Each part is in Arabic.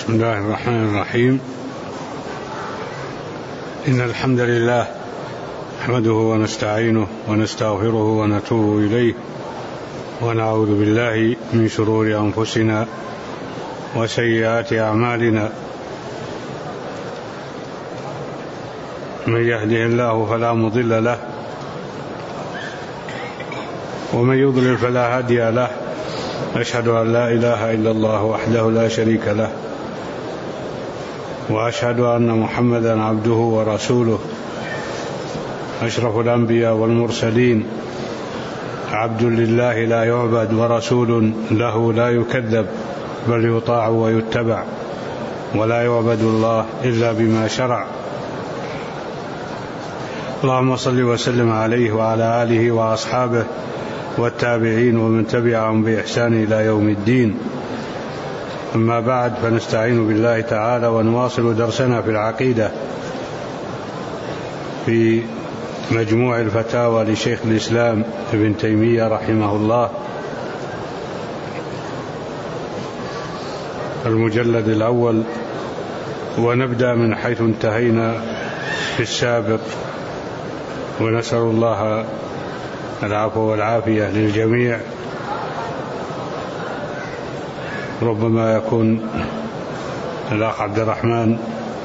بسم الله الرحمن الرحيم. إن الحمد لله نحمده ونستعينه ونستغفره ونتوب إليه ونعوذ بالله من شرور أنفسنا وسيئات أعمالنا. من يهده الله فلا مضل له ومن يضلل فلا هادي له. أشهد أن لا إله إلا الله وحده لا شريك له، وأشهد أن محمدا عبده ورسوله، أشرف الأنبياء والمرسلين، عبد لله لا يعبد ورسول له لا يكذب، بل يطاع ويتبع، ولا يعبد الله إلا بما شرع. اللهم صل وسلم عليه وعلى آله وأصحابه والتابعين ومن تبعهم بإحسان إلى يوم الدين. أما بعد، فنستعين بالله تعالى ونواصل درسنا في العقيدة في مجموع الفتاوى لشيخ الإسلام ابن تيمية رحمه الله، المجلد الأول، ونبدأ من حيث انتهينا في السابق، ونسأل الله العفو والعافية للجميع. ربما يكون الأخ عبد الرحمن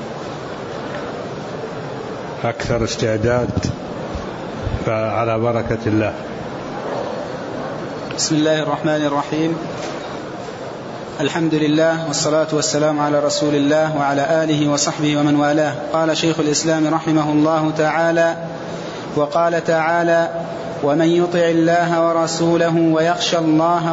أكثر استعداد، فعلى بركة الله. بسم الله الرحمن الرحيم. الحمد لله والصلاة والسلام على رسول الله وعلى آله وصحبه ومن والاه. قال شيخ الإسلام رحمه الله تعالى: وقال تعالى: ومن يطع الله ورسوله ويخشى الله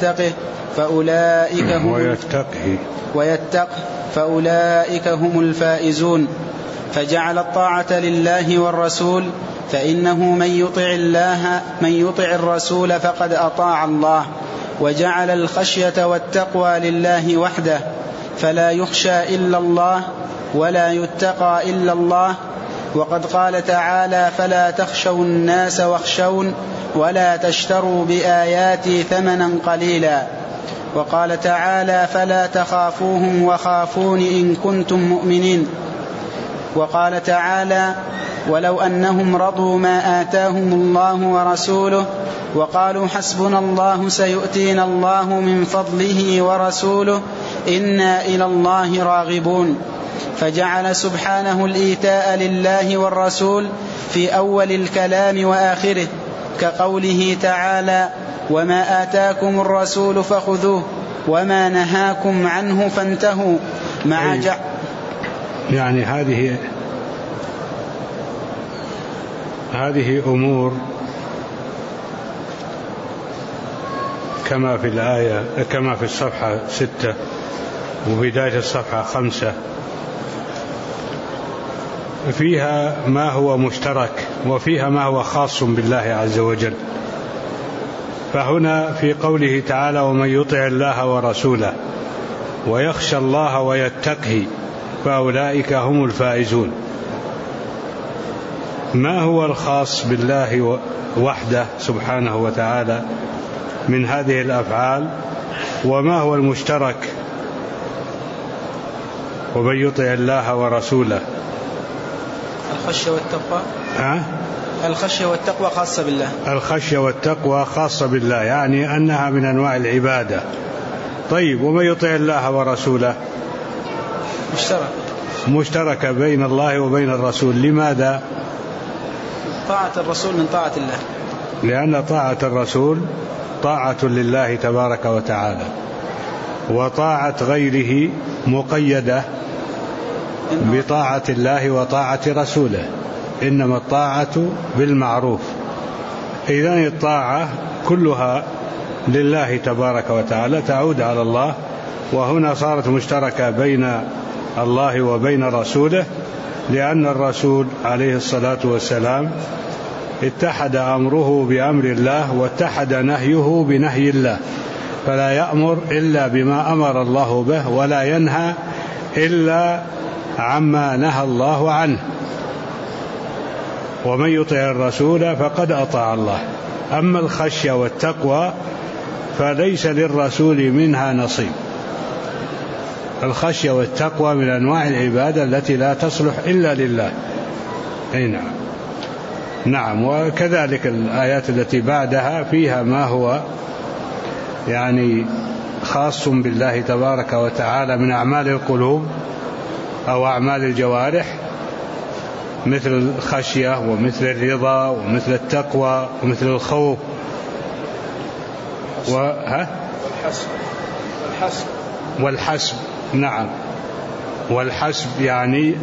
فأولئك هم الفائزون. فجعل الطاعة لله والرسول، فإنه من يطع الرسول فقد أطاع الله. وجعل الخشية والتقوى لله وحده، فلا يخشى إلا الله ولا يتقى إلا الله. وقد قال تعالى: فلا تخشوا الناس واخشون ولا تشتروا بآياتي ثمنا قليلا. وقال تعالى: فلا تخافوهم وخافون إن كنتم مؤمنين. وقال تعالى: ولو أنهم رضوا ما آتاهم الله ورسوله وقالوا حسبنا الله سيؤتينا الله من فضله ورسوله إنا إلى الله راغبون. فجعل سبحانه الإيتاء لله والرسول في أول الكلام وآخره، كقوله تعالى: وما آتاكم الرسول فخذوه وما نهاكم عنه فانتهوا. يعني هذه أمور كما في الآية، كما في الصفحة 6 وبداية الصفحة 5، فيها ما هو مشترك وفيها ما هو خاص بالله عز وجل. فهنا في قوله تعالى: ومن يطع الله ورسوله ويخشى الله ويتقه فأولئك هم الفائزون. ما هو الخاص بالله وحده سبحانه وتعالى من هذه الأفعال، وما هو المشترك؟ ومن يطع الله ورسوله. الخشية والتقوى خاصة بالله. الخشية والتقوى خاصة بالله، يعني أنها من أنواع العبادة. طيب، ومن يطع الله ورسوله مشترك بين الله وبين الرسول. لماذا؟ طاعة الرسول من طاعة الله، لأن طاعة الرسول طاعة لله تبارك وتعالى، وطاعة غيره مقيدة بطاعة الله وطاعة رسوله، إنما الطاعة بالمعروف. إذن الطاعة كلها لله تبارك وتعالى، تعود على الله. وهنا صارت مشتركة بين الله وبين رسوله، لأن الرسول عليه الصلاة والسلام اتحد أمره بأمر الله واتحد نهيه بنهي الله، فلا يأمر إلا بما أمر الله به، ولا ينهى إلا عما نهى الله عنه. ومن يطع الرسول فقد أطاع الله. أما الخشية والتقوى فليس للرسول منها نصيب، الخشية والتقوى من أنواع العبادة التي لا تصلح إلا لله. أي نعم. نعم. وكذلك الآيات التي بعدها فيها ما هو يعني خاص بالله تبارك وتعالى من أعمال القلوب أو أعمال الجوارح، مثل الخشية ومثل الرضا ومثل التقوى ومثل الخوف والحسب. نعم. والحسب يعني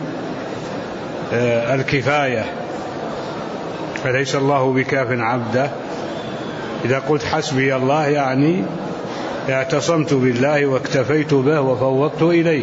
الكفاية، فليس الله بكاف عبده. إذا قلت حسبي الله يعني اعتصمت بالله واكتفيت به وفوضت إليه.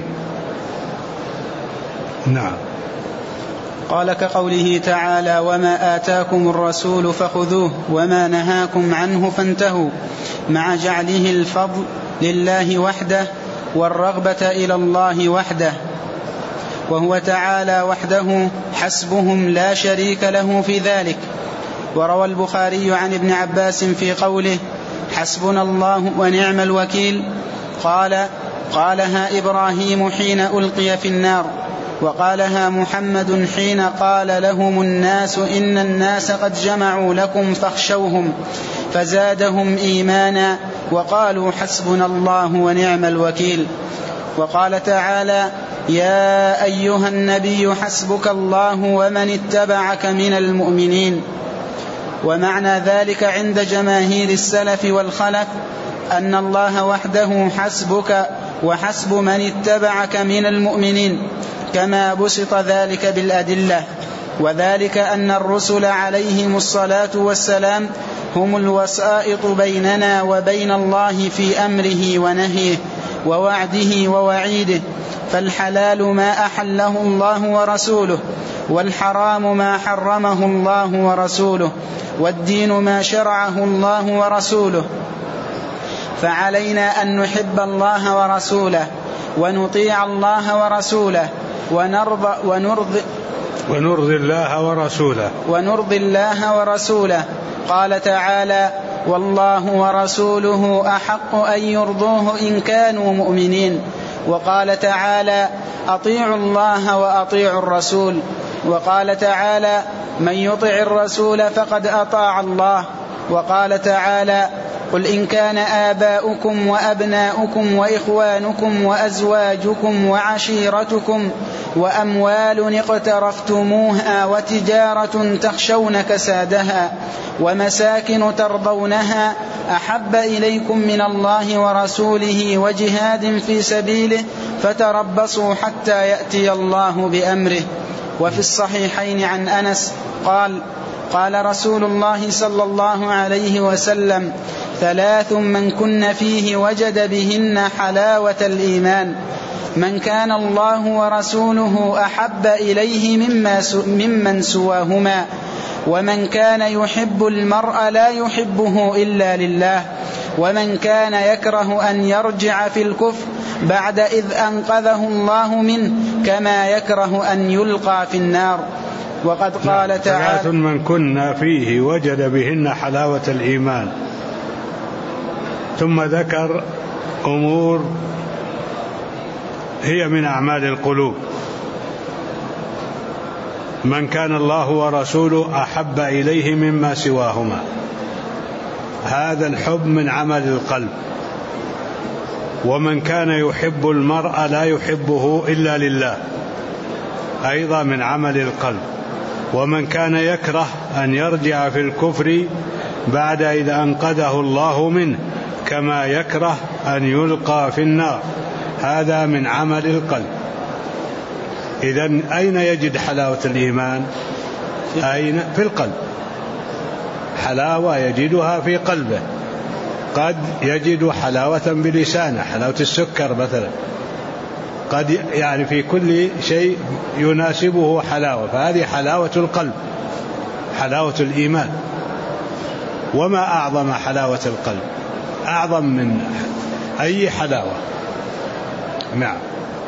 نعم. قال كقوله تعالى: وما آتاكم الرسول فخذوه وما نهاكم عنه فانتهوا، مع جعله الفضل لله وحده والرغبة إلى الله وحده، وهو تعالى وحده حسبهم لا شريك له في ذلك. وروى البخاري عن ابن عباس في قوله: حسبنا الله ونعم الوكيل، قالها إبراهيم حين ألقي في النار، وقالها محمد حين قال لهم الناس إن الناس قد جمعوا لكم فاخشوهم، فزادهم إيمانا وقالوا حسبنا الله ونعم الوكيل. وقال تعالى: يا أيها النبي حسبك الله ومن اتبعك من المؤمنين. ومعنى ذلك عند جماهير السلف والخلف أن الله وحده حسبك وحسب من اتبعك من المؤمنين، كما بسط ذلك بالأدلة. وذلك أن الرسل عليهم الصلاة والسلام هم الوسائط بيننا وبين الله في أمره ونهيه ووعده ووعيده، فالحلال ما أحله الله ورسوله، والحرام ما حرمه الله ورسوله، والدين ما شرعه الله ورسوله. فعلينا أن نحب الله ورسوله ونطيع الله ورسوله ونرضي الله ورسوله. قال تعالى: والله ورسوله أحق أن يرضوه إن كانوا مؤمنين. وقال تعالى: أطيعوا الله وأطيعوا الرسول. وقال تعالى: من يطع الرسول فقد أطاع الله. وقال تعالى: قل إن كان آباؤكم وأبناؤكم وإخوانكم وأزواجكم وعشيرتكم وأموال اقترفتموها وتجارة تخشون كسادها ومساكن ترضونها أحب إليكم من الله ورسوله وجهاد في سبيله فتربصوا حتى يأتي الله بأمره. وفي الصحيحين عن أنس قال رسول الله صلى الله عليه وسلم: 3 من كن فيه وجد بهن حلاوة الإيمان: من كان الله ورسوله أحب إليه ممن سواهما، ومن كان يحب المرء لا يحبه إلا لله، ومن كان يكره أن يرجع في الكفر بعد إذ أنقذه الله منه كما يكره أن يلقى في النار. وقد قال تعالى: 3 من كنا فيه وجد بهن حلاوة الإيمان. ثم ذكر أمور هي من أعمال القلوب: من كان الله ورسوله أحب إليه مما سواهما، هذا الحب من عمل القلب. ومن كان يحب المرء لا يحبه إلا لله، أيضا من عمل القلب. ومن كان يكره أن يرجع في الكفر بعد إذا أنقذه الله منه كما يكره أن يلقى في النار، هذا من عمل القلب. إذن أين يجد حلاوة الإيمان؟ أين؟ في القلب. حلاوة يجدها في قلبه. قد يجد حلاوة بلسانه، حلاوة السكر مثلا، قد يعني في كل شيء يناسبه حلاوة، فهذه حلاوة القلب، حلاوة الإيمان. وما أعظم حلاوة القلب، أعظم من أي حلاوة. نعم.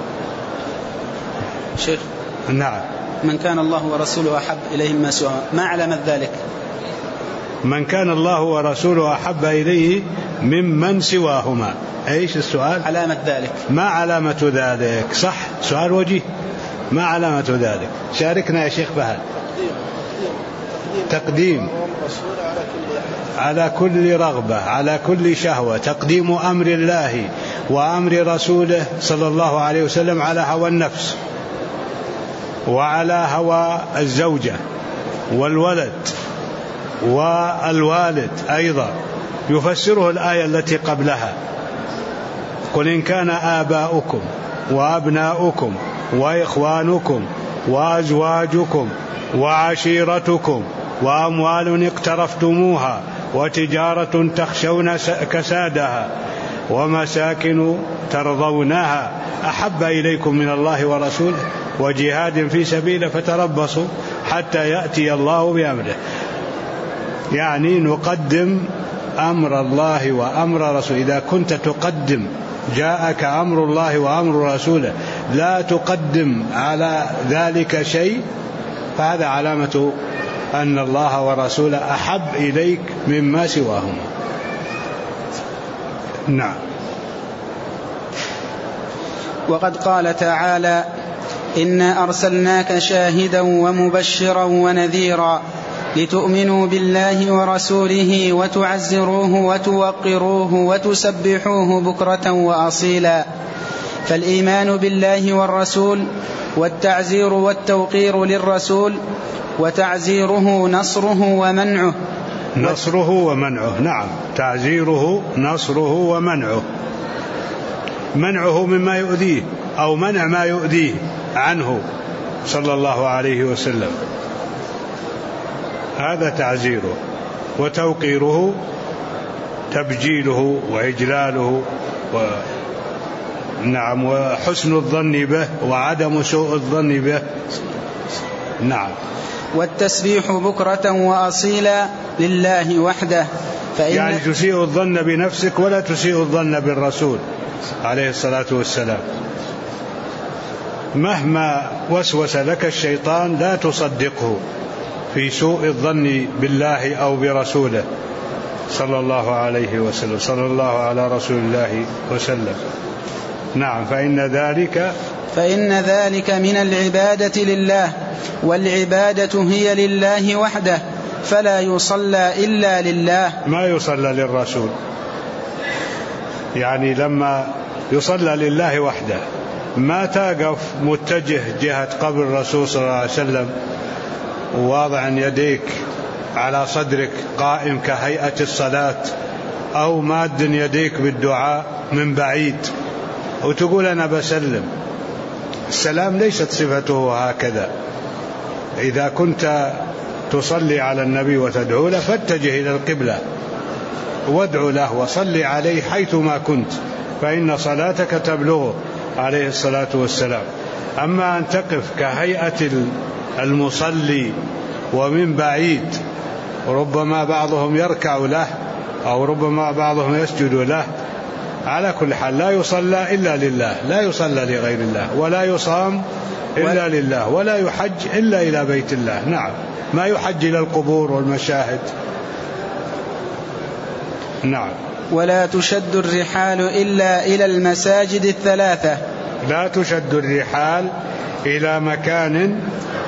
شيخ. نعم. من كان الله ورسوله أحب إليه مما سواهما، ما علامة ذلك؟ من كان الله ورسوله أحب إليه ممن سواهما، إيش السؤال؟ علامة ذلك. ما علامة ذلك؟ صح، سؤال وجيه. ما علامة ذلك؟ شاركنا يا شيخ فهد. تقديم على كل رغبة، على كل شهوة، تقديم أمر الله وأمر رسوله صلى الله عليه وسلم على هوى النفس وعلى هوى الزوجة والولد والوالد أيضا. يفسره الآية التي قبلها: قل إن كان آباؤكم وأبناؤكم وإخوانكم وأزواجكم وعشيرتكم وأموال اقترفتموها وتجارة تخشون كسادها ومساكن ترضونها أحب إليكم من الله ورسوله وجهاد في سبيله فتربصوا حتى يأتي الله بأمره. يعني نقدم أمر الله وأمر رسوله. إذا كنت تقدم، جاءك أمر الله وأمر رسوله، لا تقدم على ذلك شيء، فهذا علامة أن الله ورسوله أحب إليك مما سواهما. نعم. وقد قال تعالى: إنا أرسلناك شاهدا ومبشرا ونذيرا لتؤمنوا بالله ورسوله وتعزروه وتوقروه وتسبحوه بكرة وأصيلا. فالإيمان بالله والرسول والتعزير والتوقير للرسول، وتعزيره نصره ومنعه. نصره ومنعه، نعم، تعزيره نصره ومنعه. منعه مما يؤذيه أو منع ما يؤذيه عنه صلى الله عليه وسلم، هذا تعزيره. وتوقيره تبجيله وإجلاله نعم، وحسن الظن به وعدم سوء الظن به. نعم. والتسبيح بكرة وأصيلا لله وحده، يعني تسيء الظن بنفسك ولا تسيء الظن بالرسول عليه الصلاة والسلام. مهما وسوس لك الشيطان لا تصدقه في سوء الظن بالله أو برسوله صلى الله عليه وسلم، صلى الله على رسول الله وسلم. نعم. فإن ذلك من العبادة لله، والعبادة هي لله وحده، فلا يصلى إلا لله. ما يصلى للرسول، يعني لما يصلى لله وحده ما تقف متجه جهة قبر الرسول صلى الله عليه وسلم وواضعا يديك على صدرك قائم كهيئة الصلاة، أو ماد يديك بالدعاء من بعيد وتقول أنا بسلم. السلام ليست صفته هكذا. إذا كنت تصلي على النبي وتدعو له فاتجه إلى القبلة وادعو له وصلي عليه حيثما كنت، فإن صلاتك تبلغه عليه الصلاة والسلام. أما أن تقف كهيئة المصلي ومن بعيد، ربما بعضهم يركع له أو ربما بعضهم يسجد له، على كل حال لا يصلى إلا لله، لا يصلى لغير الله، ولا يصام إلا لله، ولا يحج إلا إلى بيت الله. نعم. ما يحج إلى القبور والمشاهد. نعم. ولا تشد الرحال إلا إلى المساجد الثلاثة. لا تشد الرحال إلى مكان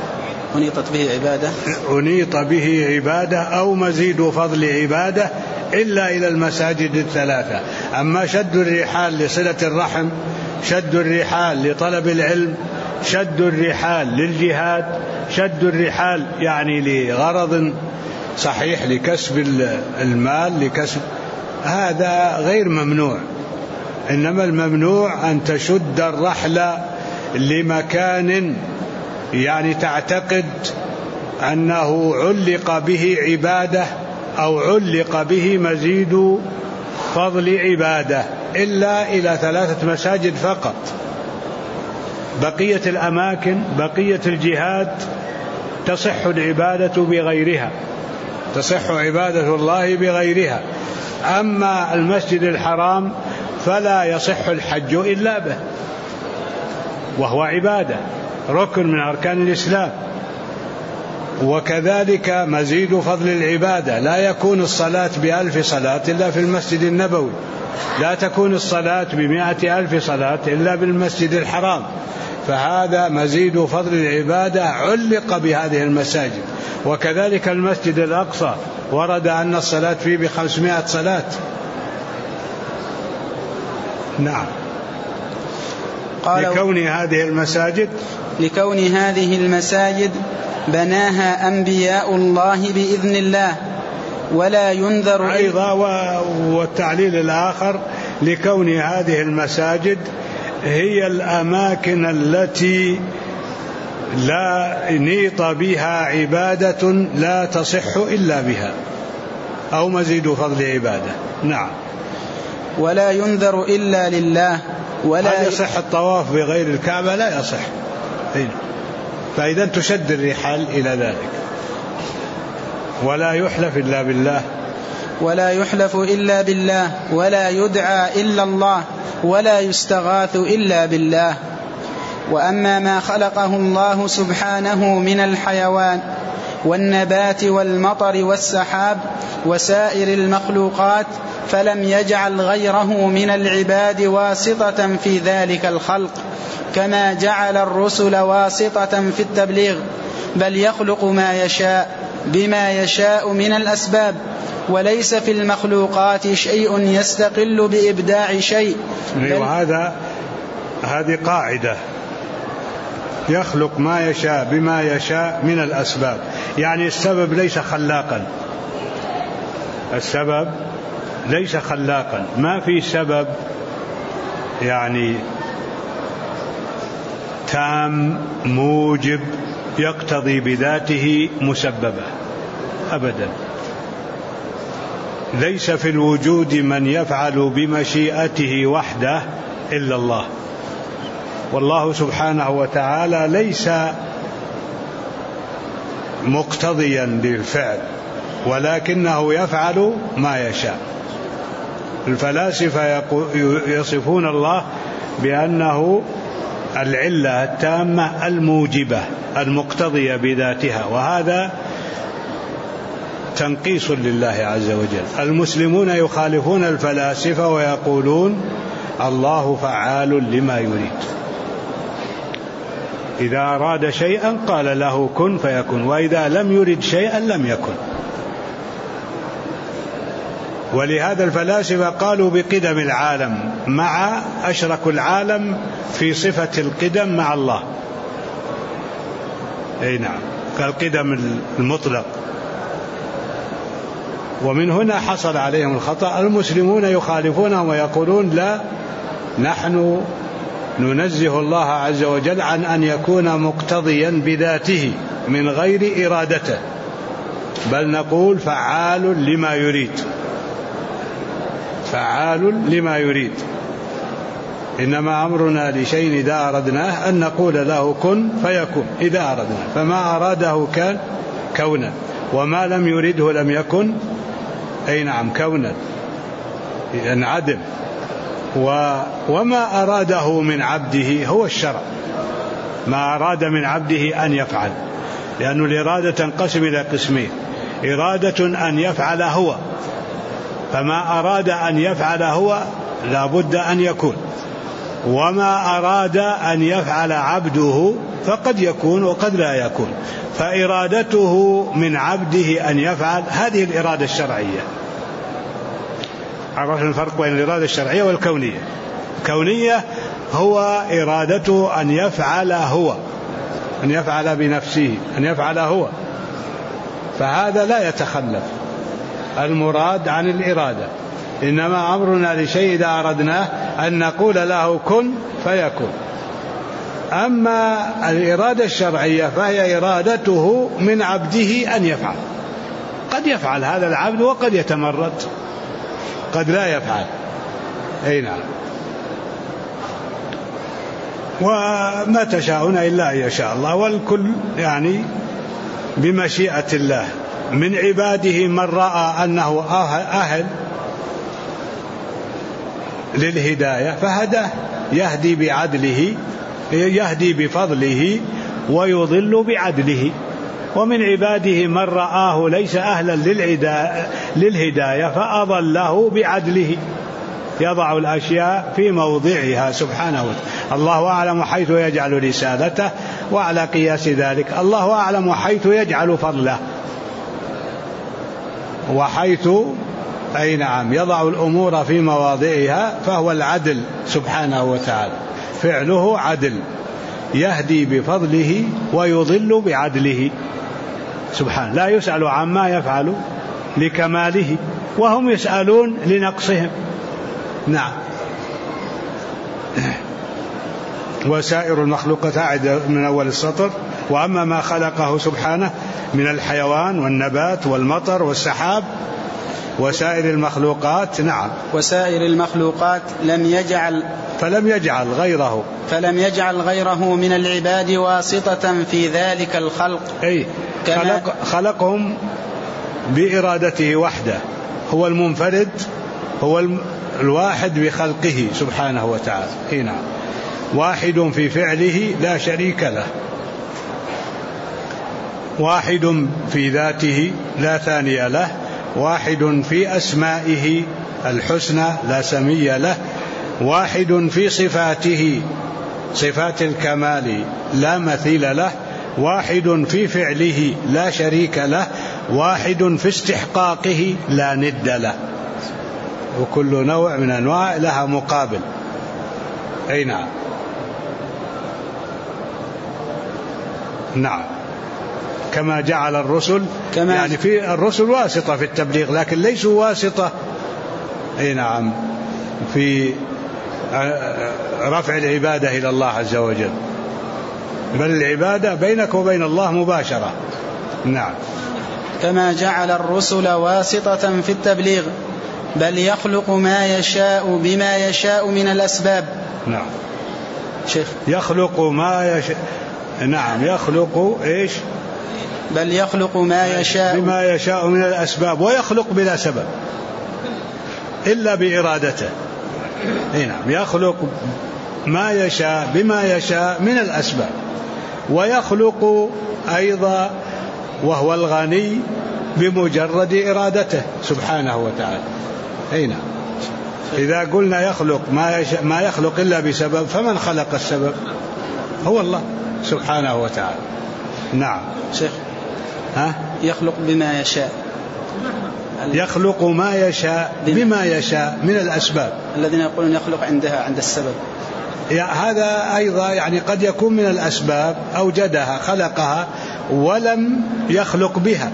أنيط به عبادة أو مزيد فضل عبادة إلا إلى المساجد الثلاثة. أما شد الرحال لصلة الرحم، شد الرحال لطلب العلم، شد الرحال للجهاد، شد الرحال يعني لغرض صحيح لكسب المال، لكسب، هذا غير ممنوع. إنما الممنوع أن تشد الرحل لمكان يعني تعتقد أنه علق به عبادة أو علق به مزيد فضل عبادة، إلا إلى 3 مساجد فقط. بقية الأماكن، بقية الجهاد تصح العبادة بغيرها، تصح عبادة الله بغيرها. أما المسجد الحرام فلا يصح الحج إلا به، وهو عبادة، ركن من أركان الإسلام. وكذلك مزيد فضل العبادة، لا يكون الصلاة ب1000 صلاة إلا في المسجد النبوي، لا تكون الصلاة ب100,000 صلاة إلا بالمسجد الحرام، فهذا مزيد فضل العبادة علق بهذه المساجد. وكذلك المسجد الأقصى ورد أن الصلاة فيه ب500 صلاة. نعم. لكون هذه المساجد بناها أنبياء الله بإذن الله ولا ينذر أيضا. والتعليل الآخر لكون هذه المساجد هي الأماكن التي لا نيط بها عبادة لا تصح إلا بها، أو مزيد فضل عبادة. نعم. ولا ينذر إلا لله ولا يصح الطواف بغير الكعبة، لا يصح. فإذا تشد الرحال إلى ذلك. ولا يحلف إلا بالله، ولا يحلف إلا بالله، ولا يدعى إلا الله، ولا يستغاث إلا بالله. وأما ما خلقه الله سبحانه من الحيوان والنبات والمطر والسحاب وسائر المخلوقات فلم يجعل غيره من العباد واسطة في ذلك الخلق، كما جعل الرسل واسطة في التبليغ، بل يخلق ما يشاء بما يشاء من الأسباب، وليس في المخلوقات شيء يستقل بإبداع شيء. هذه قاعدة، يخلق ما يشاء بما يشاء من الأسباب، يعني السبب ليس خلاقا، السبب ليس خلاقا، ما في سبب يعني تام موجب يقتضي بذاته مسببة أبدا. ليس في الوجود من يفعل بمشيئته وحده إلا الله، والله سبحانه وتعالى ليس مقتضيا للفعل، ولكنه يفعل ما يشاء. الفلاسفة يصفون الله بأنه العلة التامة الموجبة المقتضية بذاتها، وهذا تنقيص لله عز وجل. المسلمون يخالفون الفلاسفة ويقولون الله فعال لما يريد، إذا أراد شيئا قال له كن فيكون، وإذا لم يرد شيئا لم يكن. ولهذا الفلاسفة قالوا بقدم العالم، مع أشركوا العالم في صفة القدم مع الله. أي نعم، كالقدم المطلق. ومن هنا حصل عليهم الخطأ. المسلمون يخالفونهم ويقولون لا، نحن ننزه الله عز وجل عن أن يكون مقتضيا بذاته من غير إرادته، بل نقول فعال لما يريد، فعال لما يريد. إنما أمرنا لشيء إذا أردناه أن نقول له كن فيكون، إذا أردنا، فما أراده كان كونا، وما لم يرده لم يكن. أي نعم، كونا ينعدم. وما أراده من عبده هو الشرع، ما أراد من عبده أن يفعل، لأن الإرادة تنقسم إلى قسمين: إرادة أن يفعل هو، فما أراد أن يفعل هو لا بد أن يكون، وما أراد أن يفعل عبده فقد يكون وقد لا يكون. فإرادته من عبده أن يفعل هذه الإرادة الشرعية. عرفنا الفرق بين الإرادة الشرعية والكونية. الكونية هو إرادته أن يفعل هو، أن يفعل بنفسه، أن يفعل هو، فهذا لا يتخلف المراد عن الإرادة. إنما أمرنا لشيء إذا أردناه أن نقول له كن فيكون. أما الإرادة الشرعية فهي إرادته من عبده أن يفعل، قد يفعل هذا العبد وقد يتمرد، قد لا يفعل. أي نعم. وما تشاءون إلا أن يشاء الله، والكل يعني بمشيئة الله. من عباده من رأى أنه أهل للهداية فهداه، يهدي بعدله، يهدي بفضله ويضل بعدله. ومن عباده من رآه ليس أهلا للهداية فأضله بعدله، يضع الأشياء في موضعها سبحانه وتعالى. الله أعلم حيث يجعل رسالته، وعلى قياس ذلك الله أعلم حيث يجعل فضله، وحيث أي نعم يضع الأمور في مواضعها، فهو العدل سبحانه وتعالى، فعله عدل، يهدي بفضله ويضل بعدله سبحانه، لا يسأل عما يفعل لكماله وهم يسألون لنقصهم. نعم. وسائر المخلوقات عاد من أول السطر. وأما ما خلقه سبحانه من الحيوان والنبات والمطر والسحاب وسائر المخلوقات، نعم، وسائر المخلوقات فلم يجعل غيره من العباد واسطة في ذلك الخلق. أي خلقهم بإرادته وحده، هو المنفرد، هو الواحد بخلقه سبحانه وتعالى. هنا واحد في فعله لا شريك له، واحد في ذاته لا ثاني له، واحد في أسمائه الحسنى لا سمي له، واحد في صفاته صفات الكمال لا مثيل له، واحد في فعله لا شريك له، واحد في استحقاقه لا ند له، وكل نوع من أنواع لها مقابل. أي نعم. نعم. كما جعل الرسل، يعني في الرسل واسطة في التبليغ، لكن ليسوا واسطة أي نعم في رفع العبادة إلى الله عز وجل، بل العبادة بينك وبين الله مباشرة. نعم. كما جعل الرسل واسطة في التبليغ، بل يخلق ما يشاء بما يشاء من الأسباب. نعم. شيخ يخلق ما يشاء. نعم. يخلق إيش؟ بل يخلق ما يشاء بما يشاء من الأسباب، ويخلق بلا سبب إلا بإرادته. نعم. يخلق ما يشاء بما يشاء من الأسباب، ويخلق أيضا وهو الغني بمجرد إرادته سبحانه وتعالى. نعم. إذا قلنا يخلق ما يخلق إلا بسبب، فمن خلق السبب؟ هو الله سبحانه وتعالى. نعم. شيخ يخلق بما يشاء، يخلق ما يشاء بما يشاء من الأسباب. الذين يقولون يخلق عند السبب، هذا أيضا يعني قد يكون من الأسباب، أوجدها خلقها ولم يخلق بها،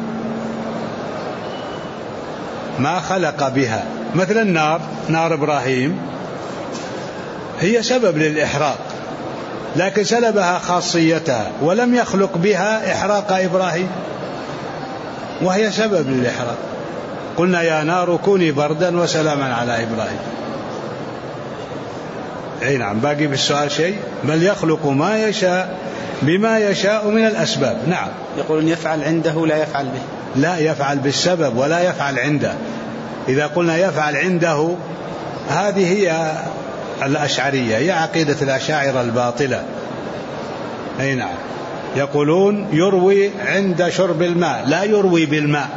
ما خلق بها. مثل النار، نار إبراهيم هي سبب للإحراق، لكن سلبها خاصيتها ولم يخلق بها إحراق إبراهيم، وهي سبب للإحراق. قلنا يا نار كوني بردا وسلاما على إبراهيم. أي نعم. باقي بالسؤال شيء؟ بل يخلق ما يشاء بما يشاء من الأسباب. نعم. يقولون يفعل عنده لا يفعل به. لا، يفعل بالسبب ولا يفعل عنده. إذا قلنا يفعل عنده، هذه هي الأشعرية، هي عقيدة الأشاعرة الباطلة. أي نعم. يقولون يروي عند شرب الماء، لا يروي بالماء،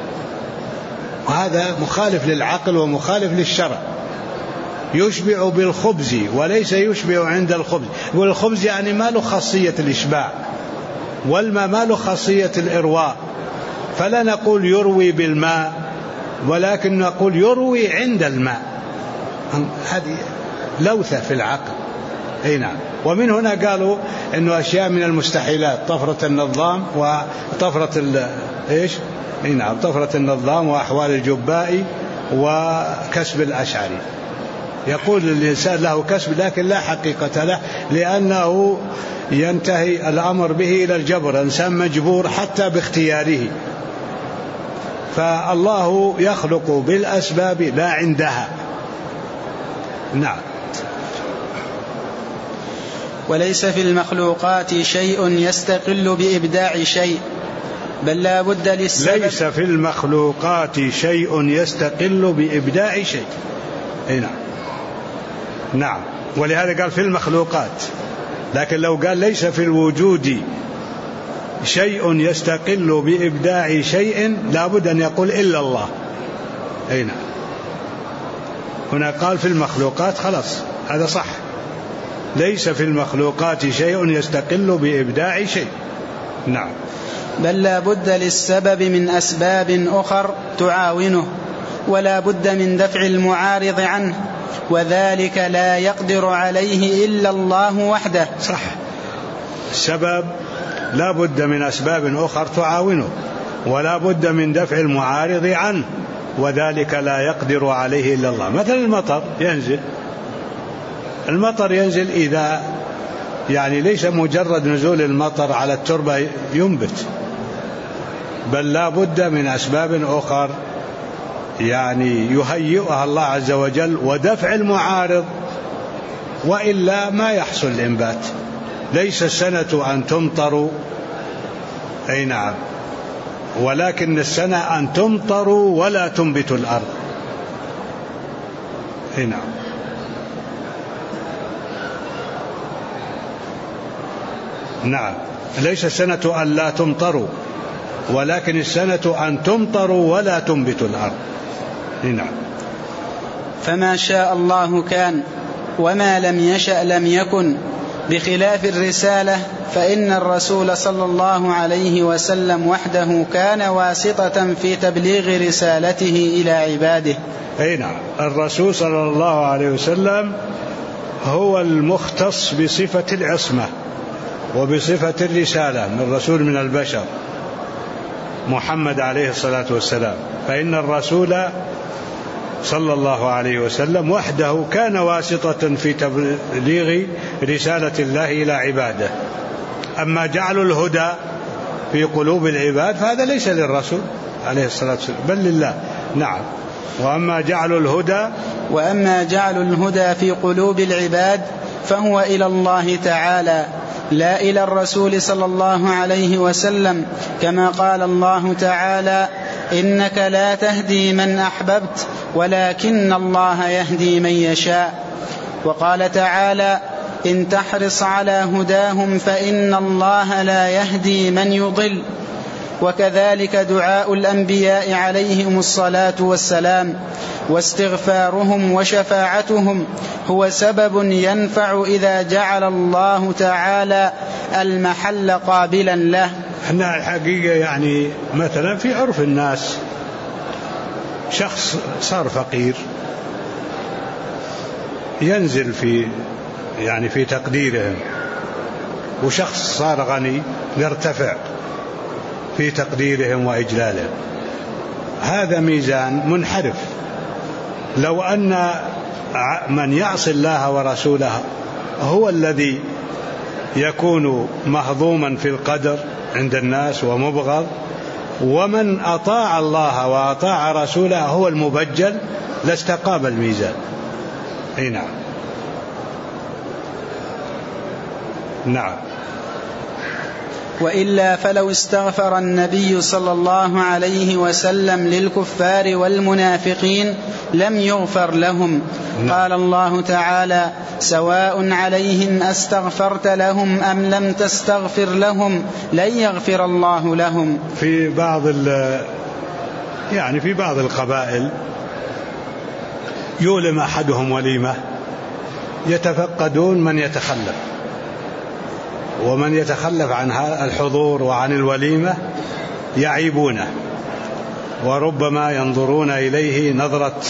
وهذا مخالف للعقل ومخالف للشرع. يشبع بالخبز وليس يشبع عند الخبز. يقول الخبز يعني ما له خاصية الإشباع، والماء ما له خاصية الإرواء، فلا نقول يروي بالماء، ولكن نقول يروي عند الماء. هذه لوثة في العقل. أي نعم. ومن هنا قالوا إنه أشياء من المستحيلات، طفرة النظام وطفرة إيش؟ أي نعم، طفرة النظام وأحوال الجبائي وكسب الأشعري. يقول الإنسان له كسب لكن لا حقيقة له، لأنه ينتهي الأمر به إلى الجبر، إنسان مجبور حتى باختياره. فالله يخلق بالأسباب لا عندها. نعم. وليس في المخلوقات شيء يستقل بإبداع شيء، بل لا بد للسبب. ليس في المخلوقات شيء يستقل بإبداع شيء. نعم. نعم. ولهذا قال في المخلوقات، لكن لو قال ليس في الوجود شيء يستقل بإبداع شيء لا بد أن يقول إلا الله. أين هنا قال في المخلوقات، خلاص هذا صح، ليس في المخلوقات شيء يستقل بإبداع شيء. نعم. بل لا بد للسبب من أسباب أخر تعاونه، ولا بد من دفع المعارض عنه، وذلك لا يقدر عليه إلا الله وحده. صح، السبب لا بد من أسباب أخر تعاونه، ولا بد من دفع المعارض عنه، وذلك لا يقدر عليه إلا الله. مثل المطر ينزل إذا يعني ليس مجرد نزول المطر على التربة ينبت، بل لا بد من أسباب أخر يعني يهيئها الله عز وجل ودفع المعارض، وإلا ما يحصل الإنبات. ليس السنة أن تمطروا، أي نعم، ولكن السنة أن تمطروا ولا تنبتوا الأرض. أي نعم. نعم، ليس السنة أن لا تمطروا، ولكن السنة أن تمطروا ولا تنبتوا الأرض. نعم. فما شاء الله كان، وما لم يشأ لم يكن، بخلاف الرسالة فإن الرسول صلى الله عليه وسلم وحده كان واسطة في تبليغ رسالته إلى عباده. أي نعم، الرسول صلى الله عليه وسلم هو المختص بصفة العصمة وبصفة الرسالة من رسول من البشر محمد عليه الصلاة والسلام. فإن الرسول صلى الله عليه وسلم وحده كان واسطة في تبليغ رسالة الله إلى عباده. أما جعل الهدى في قلوب العباد فهذا ليس للرسول عليه الصلاة والسلام بل لله. نعم. وأما جعل الهدى في قلوب العباد فهو إلى الله تعالى لا إلى الرسول صلى الله عليه وسلم، كما قال الله تعالى: إنك لا تهدي من أحببت ولكن الله يهدي من يشاء. وقال تعالى: إن تحرص على هداهم فإن الله لا يهدي من يضل. وكذلك دعاء الأنبياء عليهم الصلاة والسلام واستغفارهم وشفاعتهم هو سبب ينفع إذا جعل الله تعالى المحل قابلا له. احنا الحقيقة يعني مثلا في عرف الناس شخص صار فقير ينزل في تقديرهم، وشخص صار غني يرتفع في تقديرهم وإجلالهم. هذا ميزان منحرف. لو أن من يعصي الله ورسوله هو الذي يكون مهضوما في القدر عند الناس ومبغض، ومن أطاع الله وأطاع رسوله هو المبجل، لاستقام الميزان. أي نعم. نعم. وإلا فلو استغفر النبي صلى الله عليه وسلم للكفار والمنافقين لم يغفر لهم. قال الله تعالى: سواء عليهم أستغفرت لهم أم لم تستغفر لهم لن يغفر الله لهم. في بعض القبائل يولم أحدهم وليمة يتفقدون من يتخلف، ومن يتخلف عن الحضور وعن الوليمة يعيبونه، وربما ينظرون إليه نظرة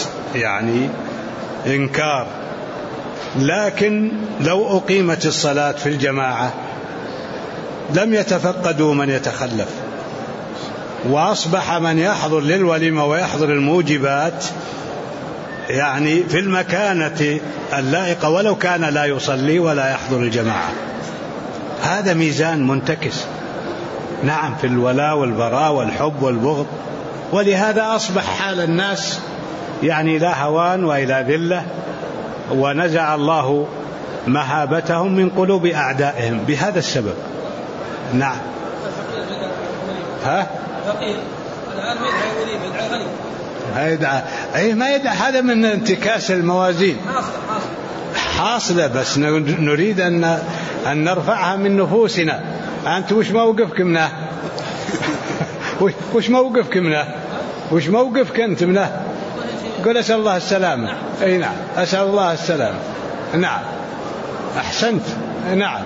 إنكار. لكن لو أقيمت الصلاة في الجماعة لم يتفقدوا من يتخلف، وأصبح من يحضر للوليمة ويحضر الموجبات في المكانة اللائقة ولو كان لا يصلي ولا يحضر الجماعة. هذا ميزان منتكس. نعم، في الولاء والبراء والحب والبغض. ولهذا أصبح حال الناس لا هوان وإلى ذلة، ونزع الله مهابتهم من قلوب أعدائهم بهذا السبب. نعم. فقير الآن يدعى غني، ما يدعى. هذا من انتكاس الموازين حاصلة، بس نريد أن نرفعها من نفوسنا أنت وش موقفك منه؟ وش موقفك منه؟ وش موقفك أنت منه؟ قل أسأل الله السلامة. أي نعم، أسأل الله السلامة. نعم، أحسنت. نعم.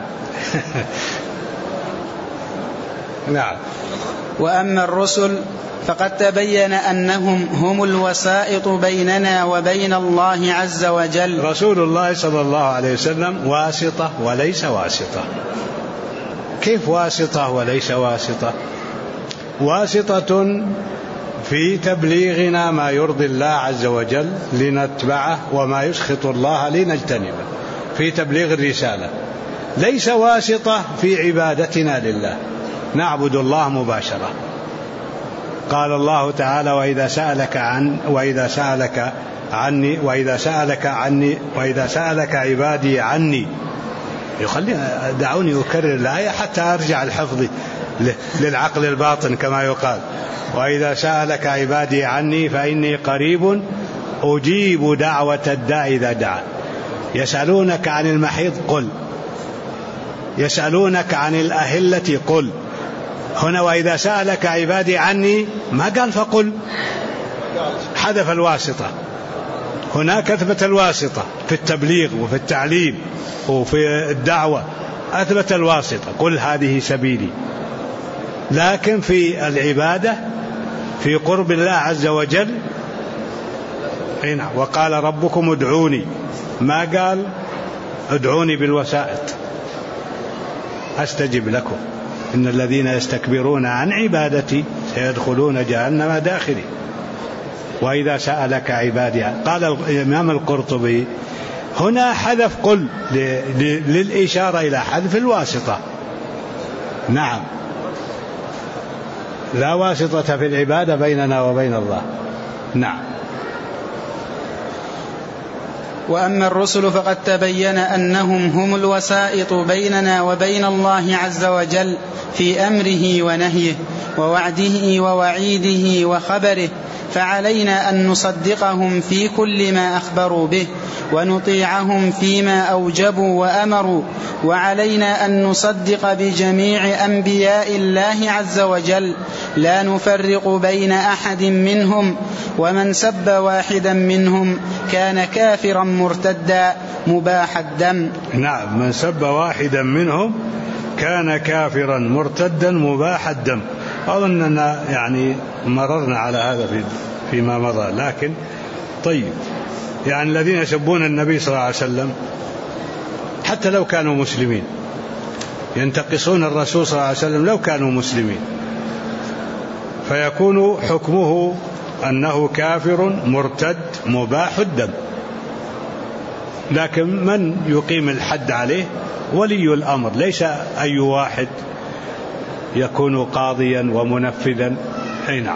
نعم. وأما الرسل فقد تبين أنهم هم الوسائط بيننا وبين الله عز وجل. رسول الله صلى الله عليه وسلم واسطة وليس واسطة. كيف واسطة وليس واسطة؟ واسطة في تبليغنا ما يرضي الله عز وجل لنتبعه وما يسخط الله لنجتنبه في تبليغ الرسالة. ليس واسطة في عبادتنا لله، نعبد الله مباشرة. قال الله تعالى: وإذا سألك عبادي عني. دعوني أكرر الآية حتى أرجع الحفظ للعقل الباطن كما يقال. وإذا سألك عبادي عني فإني قريب أجيب دعوة الداع إذا دعا. يسألونك عن المحيض قل، يسألونك عن الأهلة قل. هنا وإذا سألك عبادي عني ما قال فقل، حذف الواسطة. هناك أثبت الواسطة في التبليغ وفي التعليم وفي الدعوة، أثبت الواسطة، قل هذه سبيلي. لكن في العبادة في قرب الله عز وجل وقال ربكم ادعوني، ما قال ادعوني بالوسائط أستجب لكم إن الذين يستكبرون عن عبادتي سيدخلون جهنم داخرين. وإذا سألك عبادي، قال الإمام القرطبي هنا حذف قل للإشارة إلى حذف الواسطة. نعم، لا واسطة في العبادة بيننا وبين الله. نعم. وأما الرسل فقد تبين أنهم هم الوسائط بيننا وبين الله عز وجل في أمره ونهيه ووعده ووعيده وخبره، فعلينا أن نصدقهم في كل ما أخبروا به ونطيعهم فيما أوجبوا وأمروا، وعلينا أن نصدق بجميع أنبياء الله عز وجل لا نفرق بين أحد منهم، ومن سب واحدا منهم كان كافرا مرتدا مباح الدم. نعم، من سب واحدا منهم كان كافرا مرتدا مباح الدم. أظننا مررنا على هذا فيما مضى، لكن طيب، الذين يسبون النبي صلى الله عليه وسلم حتى لو كانوا مسلمين، ينتقصون الرسول صلى الله عليه وسلم لو كانوا مسلمين، فيكون حكمه أنه كافر مرتد مباح الدم. لكن من يقيم الحد عليه ولي الأمر، ليس أي واحد يكون قاضيا ومنفذا. أي نعم.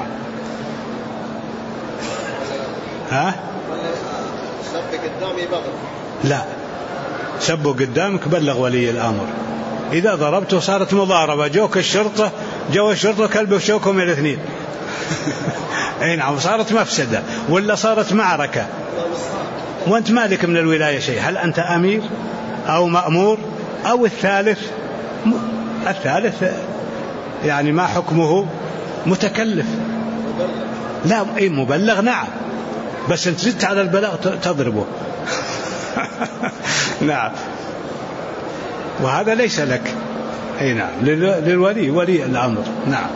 سب قدامي بغض، لا، سبوا قدامك بلغ ولي الأمر. إذا ضربته صارت مضاربة، جو الشرطة كلب شوكهم الاثنين. أي نعم، صارت مفسدة ولا صارت معركة، وأنت مالك من الولاية شيء. هل أنت أمير أو مأمور أو الثالث ما حكمه؟ متكلف. لا، مبلغ نعم، بس انت زدت على البلاغ تضربه. نعم، وهذا ليس لك. أي نعم، ولي الأمر. نعم.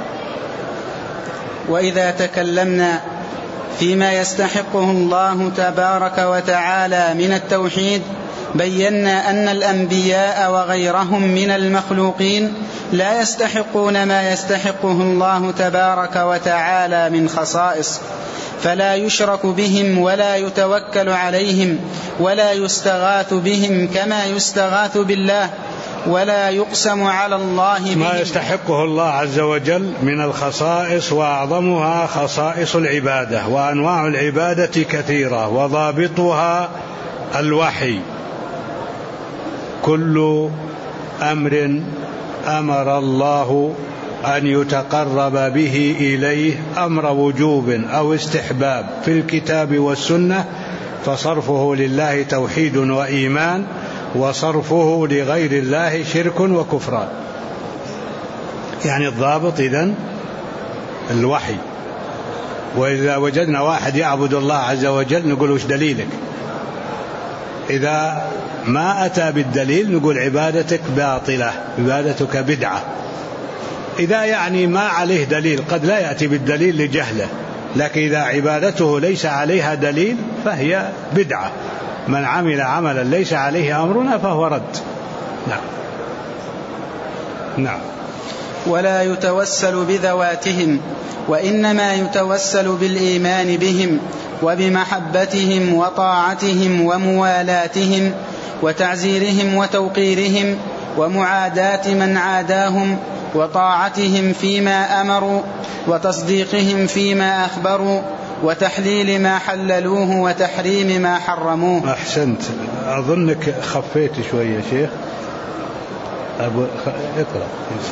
وإذا تكلمنا فيما يستحقه الله تبارك وتعالى من التوحيد بينا أن الأنبياء وغيرهم من المخلوقين لا يستحقون ما يستحقه الله تبارك وتعالى من خصائص، فلا يشرك بهم ولا يتوكل عليهم ولا يستغاث بهم كما يستغاث بالله، ولا يقسم على الله بهم. ما يستحقه الله عز وجل من الخصائص، وأعظمها خصائص العبادة، وأنواع العبادة كثيرة، وضابطها الوحي. كل أمر أمر الله أن يتقرب به إليه أمر وجوب أو استحباب في الكتاب والسنة، فصرفه لله توحيد وإيمان، وصرفه لغير الله شرك وكفران. يعني الضابط إذن الوحي. وإذا وجدنا واحد يعبد الله عز وجل نقول وش دليلك؟ إذا ما أتى بالدليل نقول عبادتك باطلة، عبادتك بدعة. إذا يعني ما عليه دليل، قد لا يأتي بالدليل لجهله، لكن إذا عبادته ليس عليها دليل فهي بدعة. من عمل عملا ليس عليه أمرنا فهو رد. نعم. ولا يتوسل بذواتهم، وإنما يتوسل بالإيمان بهم وبمحبتهم وطاعتهم وموالاتهم وتعزيرهم وتوقيرهم ومعاداة من عاداهم وطاعتهم فيما أمروا وتصديقهم فيما أخبروا وتحليل ما حللوه وتحريم ما حرموه. أحسنت، أظنك خفيت شوية يا شيخ. اقرأ.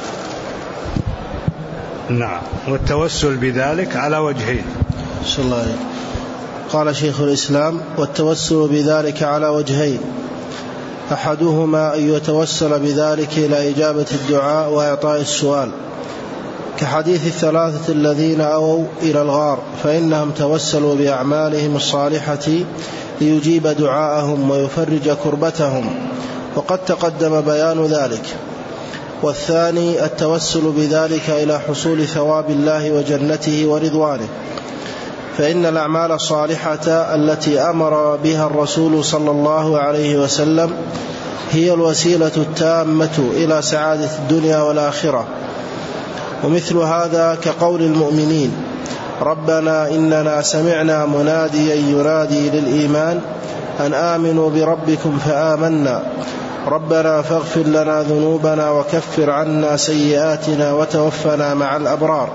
نعم. والتوسل بذلك على وجهين. صلى الله عليه. قال شيخ الإسلام: والتوسل بذلك على وجهين، أحدهما أن يتوسل بذلك إلى إجابة الدعاء وإعطاء السؤال، كحديث الثلاثة الذين أووا إلى الغار فإنهم توسلوا بأعمالهم الصالحة ليجيب دعاءهم ويفرج كربتهم، وقد تقدم بيان ذلك. والثاني التوسل بذلك إلى حصول ثواب الله وجنته ورضوانه، فإن الأعمال الصالحة التي أمر بها الرسول صلى الله عليه وسلم هي الوسيلة التامة إلى سعادة الدنيا والآخرة. ومثل هذا كقول المؤمنين: ربنا إننا سمعنا مناديا ينادي للإيمان أن آمنوا بربكم فآمنا، ربنا فاغفر لنا ذنوبنا وكفر عنا سيئاتنا وتوفنا مع الأبرار.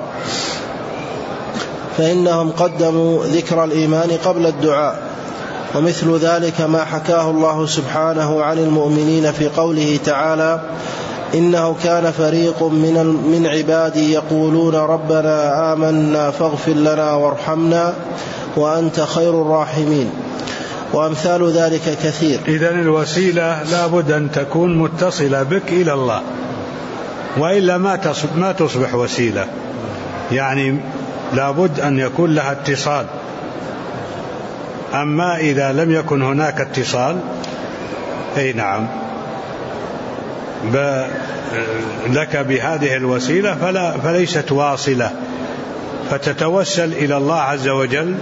فإنهم قدموا ذكر الإيمان قبل الدعاء. ومثل ذلك ما حكاه الله سبحانه عن المؤمنين في قوله تعالى: إنه كان فريق من عبادي يقولون ربنا آمنا فاغفر لنا وارحمنا وأنت خير الراحمين. وأمثال ذلك كثير. إذن الوسيلة لابد أن تكون متصلة بك إلى الله، وإلا ما تصبح وسيلة. يعني لابد أن يكون لها اتصال. أما إذا لم يكن هناك اتصال، أي نعم، لك بهذه الوسيلة فليست واصلة، فتتوسل إلى الله عز وجل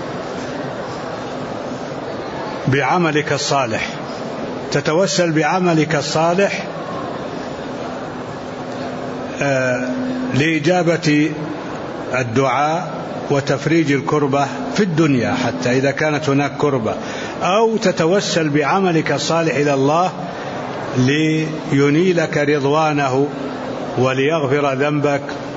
بعملك الصالح. تتوسل بعملك الصالح لإجابة الدعاء وتفريج الكربة في الدنيا حتى إذا كانت هناك كربة، أو تتوسل بعملك الصالح إلى الله لينيلك رضوانه وليغفر ذنبك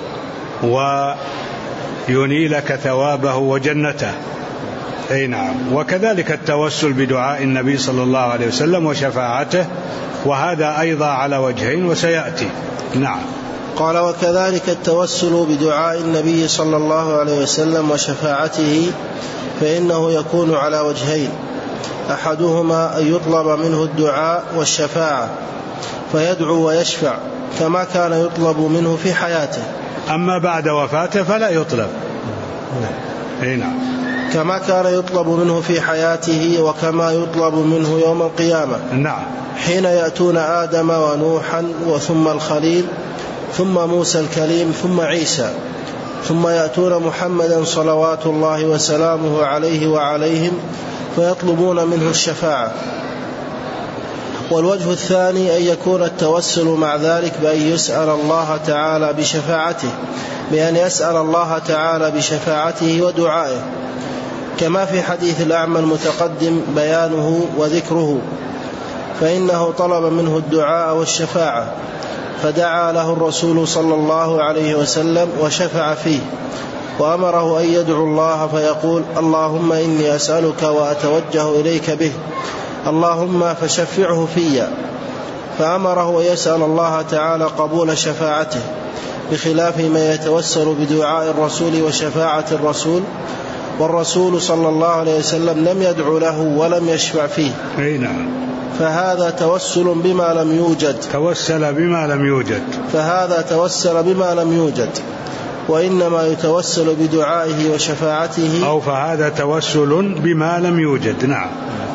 وينيلك ثوابه وجنته. أي نعم. وكذلك التوسل بدعاء النبي صلى الله عليه وسلم وشفاعته، وهذا أيضا على وجهين وسيأتي. نعم. قال: وكذلك التوسل بدعاء النبي صلى الله عليه وسلم وشفاعته فإنه يكون على وجهين، أحدهما أن يطلب منه الدعاء والشفاعة فيدعو ويشفع كما كان يطلب منه في حياته، أما بعد وفاته فلا يطلب. نعم. كما كان يطلب منه في حياته وكما يطلب منه يوم القيامة. نعم. حين يأتون آدم ونوحا وثم الخليل ثم موسى الكليم ثم عيسى، ثم يأتون محمدا صلوات الله وسلامه عليه وعليهم فيطلبون منه الشفاعة. والوجه الثاني أن يكون التوسل مع ذلك بأن يسأل الله تعالى بشفاعته، بأن يسأل الله تعالى بشفاعته ودعائه، كما في حديث الأعمى المتقدم بيانه وذكره، فإنه طلب منه الدعاء والشفاعة فدعا له الرسول صلى الله عليه وسلم وشفع فيه، وأمره أن يدعو الله فيقول: اللهم إني أسألك وأتوجه إليك به، اللهم فشفعه في. فأمره أن يسأل الله تعالى قبول شفاعته، بخلاف ما يتوسل بدعاء الرسول وشفاعة الرسول والرسول صلى الله عليه وسلم لم يدع له ولم يشفع فيه. أي نعم. فهذا توسل بما لم يوجد. توسل بما لم يوجد. فهذا توسل بما لم يوجد، وإنما يتوسل بدعائه وشفاعته. أو فهذا توسل بما لم يوجد. نعم.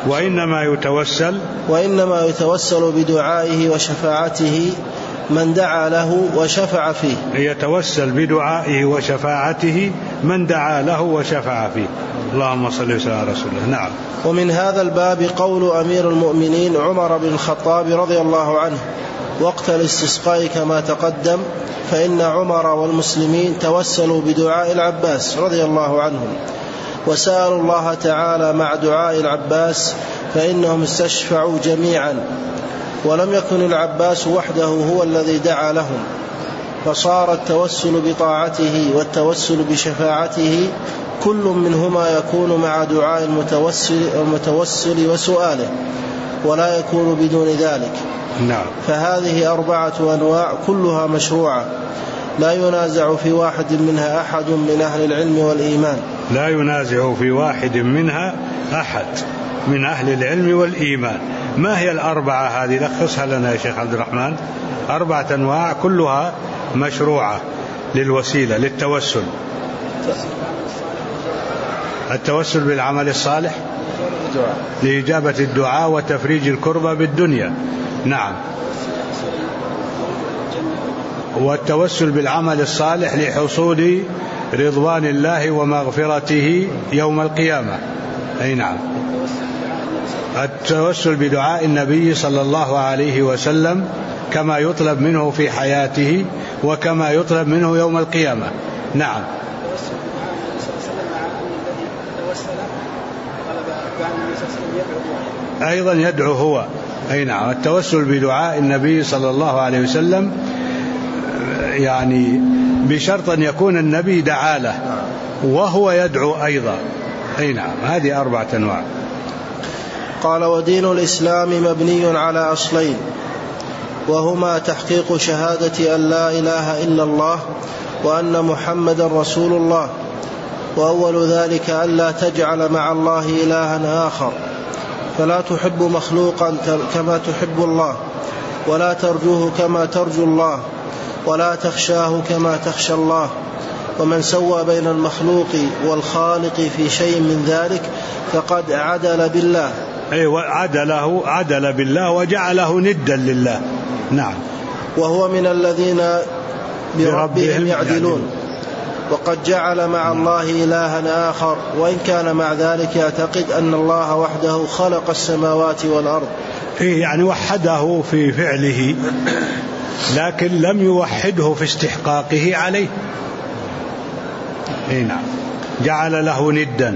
وإنما يتوسل بدعائه وشفاعته من دعا له وشفع فيه. يتوسل بدعائه وشفاعته من دعا له وشفع فيه. اللهم صل وسلم على رسول الله. نعم. ومن هذا الباب قول أمير المؤمنين عمر بن الخطاب رضي الله عنه وقت الاستسقاء كما تقدم، فإن عمر والمسلمين توسلوا بدعاء العباس رضي الله عنهم وسألوا الله تعالى مع دعاء العباس، فإنهم استشفعوا جميعا، ولم يكن العباس وحده هو الذي دعا لهم، فصار التوسل بطاعته والتوسل بشفاعته كل منهما يكون مع دعاء المتوسل وسؤاله، ولا يكون بدون ذلك. نعم. فهذه 4 أنواع كلها مشروعة، لا ينازع في واحد منها أحد من أهل العلم والإيمان. لا ينازع في واحد منها أحد من أهل العلم والإيمان. ما هي 4 هذه؟ لخصها لنا يا شيخ عبد الرحمن. 4 أنواع كلها مشروعة للوسيلة للتوسل. التوسل بالعمل الصالح لإجابة الدعاء وتفريج الكربة بالدنيا. نعم. والتوسل بالعمل الصالح لحصول رضوان الله ومغفرته يوم القيامة. أي نعم. التوسل بدعاء النبي صلى الله عليه وسلم كما يطلب منه في حياته وكما يطلب منه يوم القيامة. نعم. أيضا يدعو هو. أي نعم. التوسل بدعاء النبي صلى الله عليه وسلم يعني بشرط أن يكون النبي دعا له وهو يدعو أيضا. أي نعم. هذه 4 أنواع. قال: ودين الإسلام مبني على أصلين، وهما تحقيق شهادة أن لا إله إلا الله وأن محمدا رسول الله، وأول ذلك ألا تجعل مع الله إلها آخر، فلا تحب مخلوقا كما تحب الله، ولا ترجوه كما ترجو الله، ولا تخشاه كما تخشى الله. ومن سوى بين المخلوق والخالق في شيء من ذلك فقد عدل بالله. عدل بالله وجعله ندا لله. نعم. وهو من الذين بربهم يعدلون، وقد جعل مع الله إلها آخر، وإن كان مع ذلك يعتقد أن الله وحده خلق السماوات والأرض. يعني وحده في فعله لكن لم يوحده في استحقاقه عليه. نعم. جعل له ندا.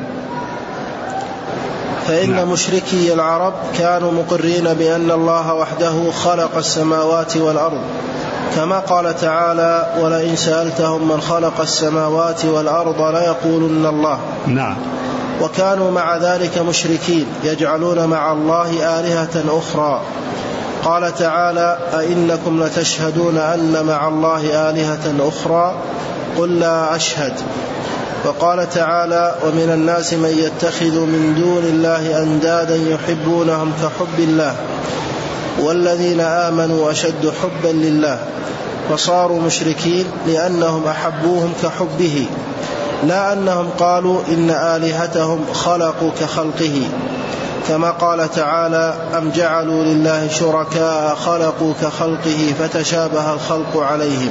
فإن مشركي العرب كانوا مقرين بأن الله وحده خلق السماوات والأرض، كما قال تعالى: ولئن سألتهم من خلق السماوات والأرض ليقولن الله. نعم. وكانوا مع ذلك مشركين يجعلون مع الله آلهة أخرى. قال تعالى: أئنكم لتشهدون أن مع الله آلهة أخرى قل لا أشهد. وقال تعالى: ومن الناس من يتخذ من دون الله أندادا يحبونهم كحب الله والذين آمنوا أشد حبا لله. فصاروا مشركين لأنهم أحبوهم كحبه، لا أنهم قالوا إن آلهتهم خلقوا كخلقه، كما قال تعالى: أم جعلوا لله شركاء خلقوا كخلقه فتشابه الخلق عليهم.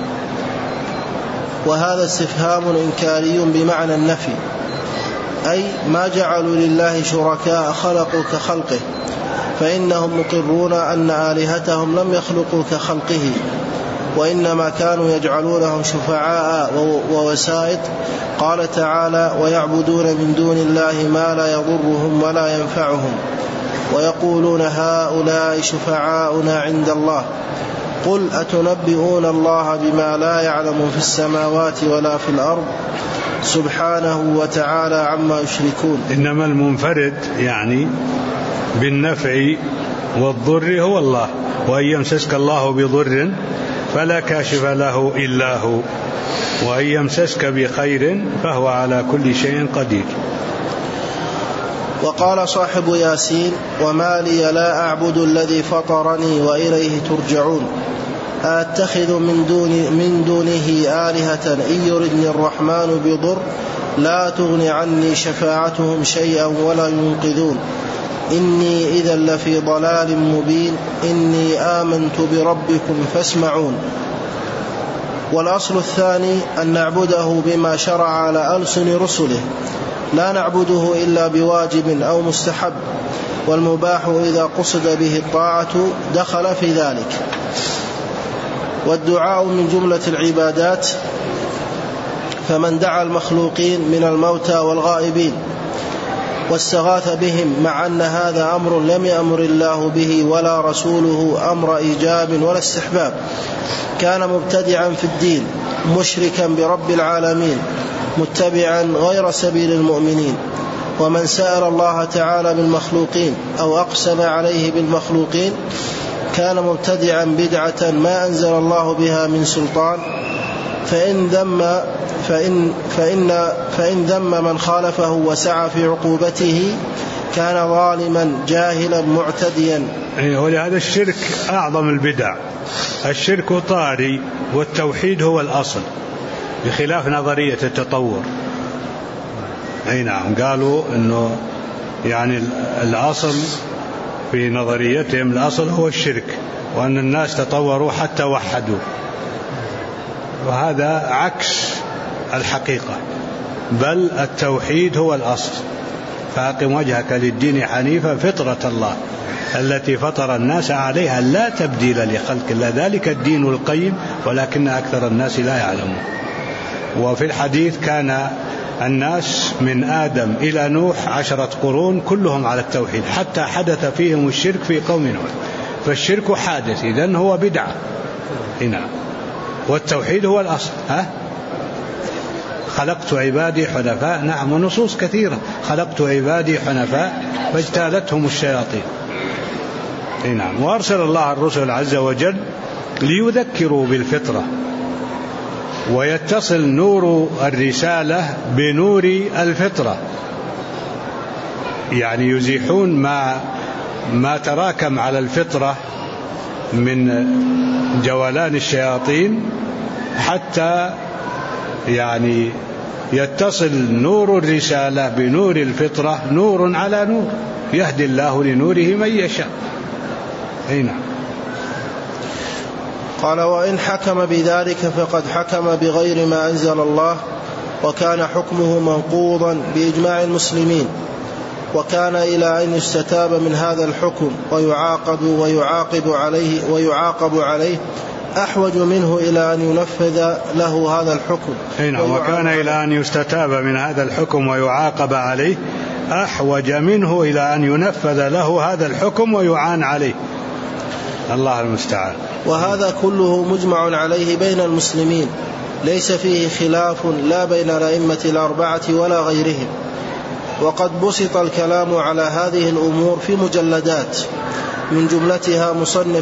وهذا استفهام إنكاري بمعنى النفي، أي ما جعلوا لله شركاء خلقوا كخلقه، فإنهم مقرون أن آلهتهم لم يخلقوا كخلقه، وإنما كانوا يجعلونهم شفعاء ووسائط. قال تعالى: ويعبدون من دون الله ما لا يضرهم ولا ينفعهم ويقولون هؤلاء شفعاؤنا عند الله. قل أتنبئون الله بما لا يعلم في السماوات ولا في الأرض سبحانه وتعالى عما يشركون. إنما المنفرد يعني بالنفع والضر هو الله، وإن يمسسك الله بضر فلا كاشف له إلا هو، وإن يمسسك بخير فهو على كل شيء قدير. وقال صاحب ياسين: وما لي لا أعبد الذي فطرني وإليه ترجعون، أتخذ من دونه آلهة إن يردني الرحمن بضر لا تغني عني شفاعتهم شيئا ولا ينقذون، إني إذا لفي ضلال مبين، إني آمنت بربكم فاسمعون. والأصل الثاني أن نعبده بما شرع على ألسن رسله، لا نعبده إلا بواجب أو مستحب، والمباح إذا قصد به الطاعة دخل في ذلك. والدعاء من جملة العبادات، فمن دعا المخلوقين من الموتى والغائبين واستغاث بهم مع أن هذا أمر لم يأمر الله به ولا رسوله أمر إيجاب ولا استحباب، كان مبتدعا في الدين مشركا برب العالمين متبعا غير سبيل المؤمنين. ومن سأل الله تعالى بالمخلوقين أو أقسم عليه بالمخلوقين كان مبتدعا بدعة ما أنزل الله بها من سلطان، فإن ذم من خالفه وسعى في عقوبته كان ظالما جاهلا معتديا. ولهذا الشرك أعظم البدع. الشرك طاري والتوحيد هو الأصل، بخلاف نظرية التطور. أي نعم، قالوا أنه يعني الأصل في نظريتهم الأصل هو الشرك، وأن الناس تطوروا حتى وحدوا، وهذا عكس الحقيقة، بل التوحيد هو الأصل. فأقم وجهك للدين حنيفا فطرة الله التي فطر الناس عليها لا تبديل لخلق الله، ذلك الدين القيم ولكن أكثر الناس لا يعلمون. وفي الحديث كان الناس من آدم إلى نوح 10 قرون كلهم على التوحيد، حتى حدث فيهم الشرك في قوم نوح، فالشرك حادث، إذن هو بدعة هنا، والتوحيد هو الأصل. خلقت عبادي حنفاء، نعم، ونصوص كثيرة، خلقت عبادي حنفاء فاجتالتهم الشياطين. نعم. وأرسل الله الرسل عز وجل ليذكروا بالفطرة، ويتصل نور الرسالة بنور الفطرة، يعني يزيحون ما تراكم على الفطرة من جولان الشياطين، حتى يعني يتصل نور الرسالة بنور الفطرة، نور على نور، يهدي الله لنوره من يشاء. نعم. قال: وإن حكم بذلك فقد حكم بغير ما أنزل الله، وكان حكمه منقوضا بإجماع المسلمين، وكان إلى أن يستتاب من هذا الحكم ويعاقب عليه أحوج منه إلى أن ينفذ له هذا الحكم. وكان إلى أن يستتاب من هذا الحكم ويعاقب عليه أحوج منه إلى أن ينفذ له هذا الحكم ويعان عليه. الله المستعان. وهذا كله مجمع عليه بين المسلمين، ليس فيه خلاف لا بين الأئمة الأربعة ولا غيرهم. وقد بسط الكلام على هذه الأمور في مجلدات، من جملتها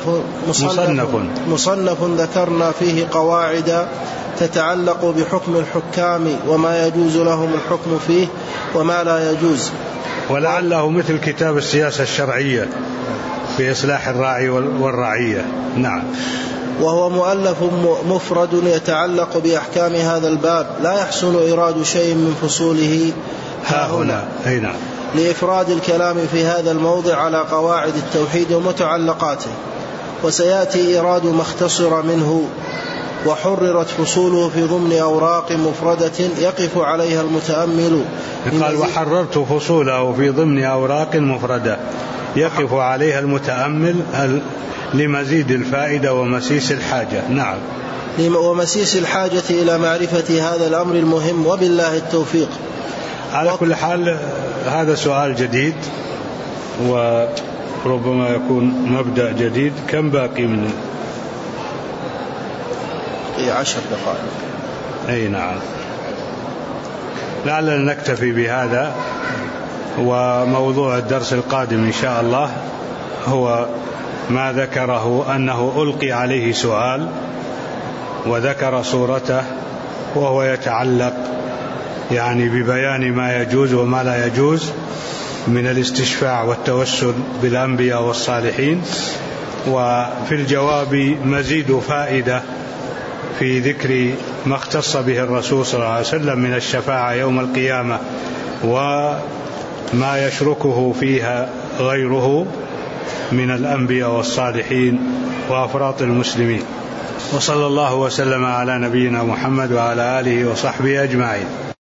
مصنف ذكرنا فيه قواعد تتعلق بحكم الحكام وما يجوز لهم الحكم فيه وما لا يجوز، ولعله مثل كتاب السياسة الشرعية في إصلاح الراعي والرعية. نعم. وهو مؤلف مفرد يتعلق بأحكام هذا الباب، لا يحسن إيراد شيء من فصوله هاهنا. نعم. لإفراد الكلام في هذا الموضع على قواعد التوحيد ومتعلقاته، وسيأتي إيراد ما اختصر منه، وحررت فصوله في ضمن أوراق مفردة يقف عليها المتأمل. قال: وحررت فصوله في ضمن أوراق مفردة يقف عليها المتأمل لمزيد الفائدة ومسيس الحاجة. نعم. ومسيس الحاجة إلى معرفة هذا الأمر المهم، وبالله التوفيق. على كل حال هذا سؤال جديد، وربما يكون مبدأ جديد. كم باقي من 10 دقائق؟ أي نعم. لعلنا نكتفي بهذا، وموضوع الدرس القادم إن شاء الله هو ما ذكره أنه ألقي عليه سؤال وذكر صورته، وهو يتعلق يعني ببيان ما يجوز وما لا يجوز من الاستشفاع والتوسل بالأنبياء والصالحين. وفي الجواب مزيد فائدة في ذكر ما اختص به الرسول صلى الله عليه وسلم من الشفاعة يوم القيامة وما يشركه فيها غيره من الأنبياء والصالحين وأفراط المسلمين. وصلى الله وسلم على نبينا محمد وعلى آله وصحبه أجمعين.